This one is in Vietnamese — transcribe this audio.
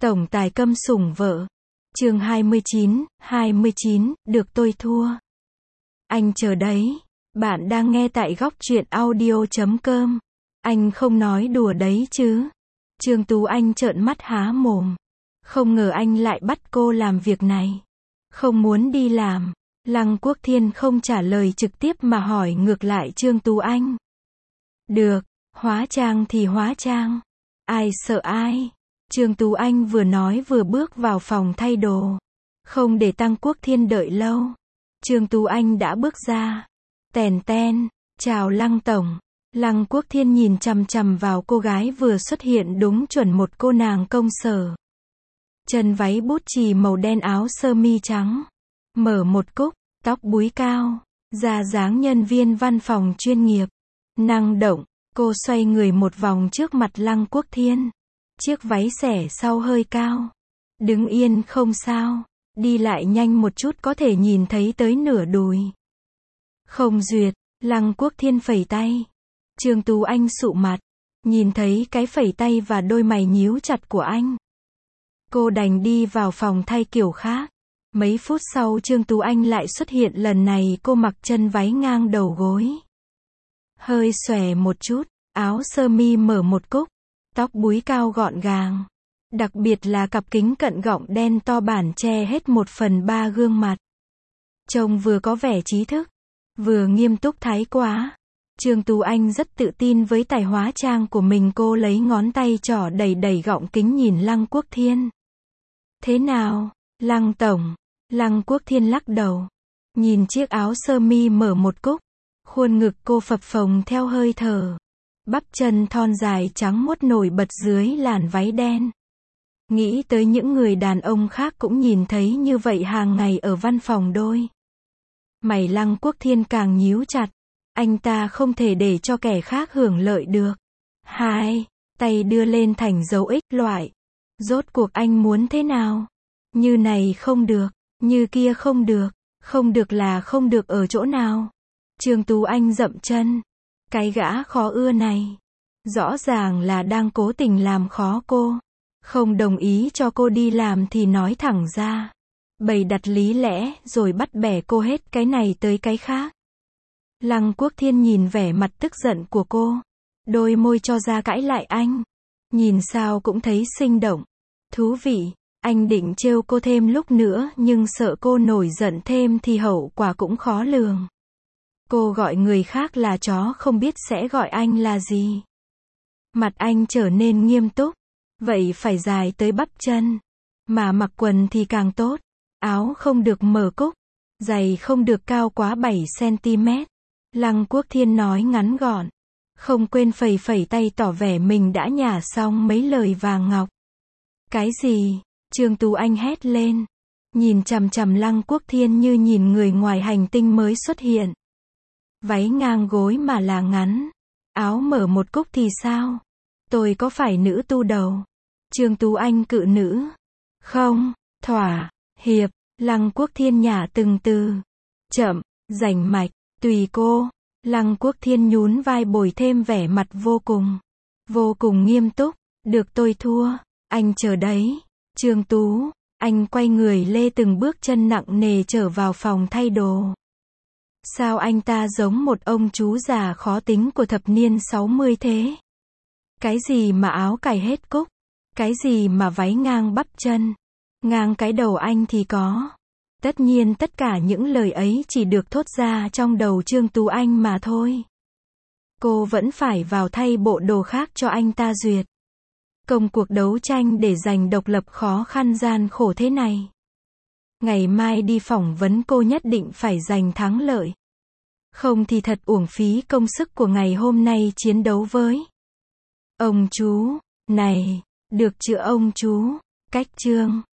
Tổng tài câm sủng vợ. Chương 29, được tôi thua. Anh chờ đấy. Bạn đang nghe tại góc truyện audio.com. Anh không nói đùa đấy chứ. Trương Tú Anh trợn mắt há mồm. Không ngờ anh lại bắt cô làm việc này. Không muốn đi làm. Lăng Quốc Thiên không trả lời trực tiếp mà hỏi ngược lại Trương Tú Anh. Được, hóa trang thì hóa trang. Ai sợ ai? Trương Tú Anh vừa nói vừa bước vào phòng thay đồ. Không để Tăng Quốc Thiên đợi lâu. Trương Tú Anh đã bước ra. Tèn ten, chào Lăng Tổng. Lăng Quốc Thiên nhìn chằm chằm vào cô gái vừa xuất hiện đúng chuẩn một cô nàng công sở. Chân váy bút chì màu đen, áo sơ mi trắng. Mở một cúc, tóc búi cao. Da dáng nhân viên văn phòng chuyên nghiệp. Năng động, cô xoay người một vòng trước mặt Lăng Quốc Thiên. Chiếc váy xẻ sau hơi cao. Đứng yên không sao. Đi lại nhanh một chút có thể nhìn thấy tới nửa đùi. Không duyệt, Lăng Quốc Thiên phẩy tay. Trương Tú Anh sụ mặt. Nhìn thấy cái phẩy tay và đôi mày nhíu chặt của anh. Cô đành đi vào phòng thay kiểu khác. Mấy phút sau Trương Tú Anh lại xuất hiện, lần này cô mặc chân váy ngang đầu gối. Hơi xòe một chút, áo sơ mi mở một cúc. Tóc búi cao gọn gàng. Đặc biệt là cặp kính cận gọng đen to bản che hết 1/3 gương mặt. Trông vừa có vẻ trí thức, vừa nghiêm túc thái quá. Trương Tú Anh rất tự tin với tài hóa trang của mình. Cô lấy ngón tay trỏ đẩy gọng kính nhìn Lăng Quốc Thiên. Thế nào, Lăng Tổng? Lăng Quốc Thiên lắc đầu. Nhìn chiếc áo sơ mi mở một cúc. Khuôn ngực cô phập phồng theo hơi thở. Bắp chân thon dài trắng muốt nổi bật dưới làn váy đen. Nghĩ tới những người đàn ông khác cũng nhìn thấy như vậy hàng ngày ở văn phòng đôi. Mày Lăng Quốc Thiên càng nhíu chặt. Anh ta không thể để cho kẻ khác hưởng lợi được. Hai tay đưa lên thành dấu X loại. Rốt cuộc anh muốn thế nào? Như này không được, như kia không được. Không được là không được ở chỗ nào? Trương Tú Anh dậm chân. Cái gã khó ưa này. Rõ ràng là đang cố tình làm khó cô. Không đồng ý cho cô đi làm thì nói thẳng ra. Bày đặt lý lẽ rồi bắt bẻ cô hết cái này tới cái khác. Lăng Quốc Thiên nhìn vẻ mặt tức giận của cô. Đôi môi cho ra cãi lại anh. Nhìn sao cũng thấy sinh động. Thú vị. Anh định trêu cô thêm lúc nữa nhưng sợ cô nổi giận thêm thì hậu quả cũng khó lường. Cô gọi người khác là chó, không biết sẽ gọi anh là gì. Mặt anh trở nên nghiêm túc. Vậy phải dài tới bắp chân. Mà mặc quần thì càng tốt. Áo không được mở cúc. Giày không được cao quá 7 cm. Lăng Quốc Thiên nói ngắn gọn. Không quên phẩy tay tỏ vẻ mình đã nhả xong mấy lời vàng ngọc. Cái gì? Trương Tú Anh hét lên. Nhìn chằm chằm Lăng Quốc Thiên như nhìn người ngoài hành tinh mới xuất hiện. Váy ngang gối mà là ngắn. Áo mở một cúc thì sao? Tôi có phải nữ tu đầu? Trương Tú Anh cự nữ. Không, thỏa hiệp. Lăng Quốc Thiên nhả từng từ. Chậm, rành mạch, tùy cô. Lăng Quốc Thiên nhún vai bồi thêm vẻ mặt vô cùng nghiêm túc. Được tôi thua. Anh chờ đấy. Trương Tú Anh quay người lê từng bước chân nặng nề trở vào phòng thay đồ. Sao anh ta giống một ông chú già khó tính của thập niên 60 thế? Cái gì mà áo cài hết cúc? Cái gì mà váy ngang bắp chân? Ngang cái đầu anh thì có. Tất nhiên tất cả những lời ấy chỉ được thốt ra trong đầu Trương Tú Anh mà thôi. Cô vẫn phải vào thay bộ đồ khác cho anh ta duyệt. Công cuộc đấu tranh để giành độc lập khó khăn gian khổ thế này. Ngày mai đi phỏng vấn cô nhất định phải giành thắng lợi. Không thì thật uổng phí công sức của ngày hôm nay chiến đấu với. Ông chú, này, được chưa ông chú? Cách chương